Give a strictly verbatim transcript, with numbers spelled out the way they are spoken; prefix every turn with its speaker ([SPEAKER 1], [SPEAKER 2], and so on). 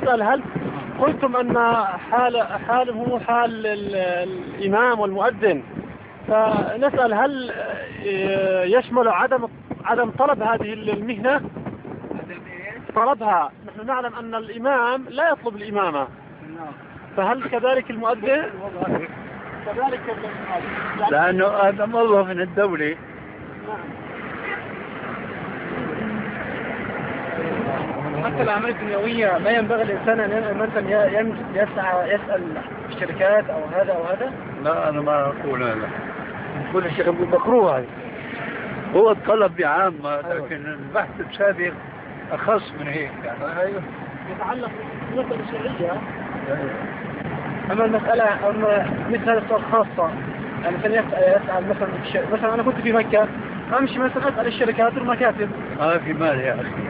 [SPEAKER 1] نسأل هل قلتم أن حال حاله حال الإمام والمؤذن، فنسأل هل يشمل عدم عدم طلب هذه المهنة؟ طلبها، نحن نعلم أن الإمام لا يطلب الإمامة، فهل كذلك المؤذن؟ كذلك المؤذن
[SPEAKER 2] لأنه هذا موظف من الدولة.
[SPEAKER 1] حتى الأعمال الدنيوية ما ينبغي الإنسان أن مثلا يسعى يسأل الشركات أو هذا أو هذا؟
[SPEAKER 2] لا أنا ما أقول هذا،
[SPEAKER 1] كل شيء مكروه.
[SPEAKER 2] هو الطلب بعامة، لكن البحث السابق أخص من هيك يعني.
[SPEAKER 1] أيوه، يتعلق بالمسألة الشرعية. أما المسألة أما مثل هذا السؤال خاصة، يعني مثلا يسأل مثلا مثلا أنا كنت في مكة أمشي مثلا أسأل الشركات والمكاتب.
[SPEAKER 2] ما في مال يا أخي.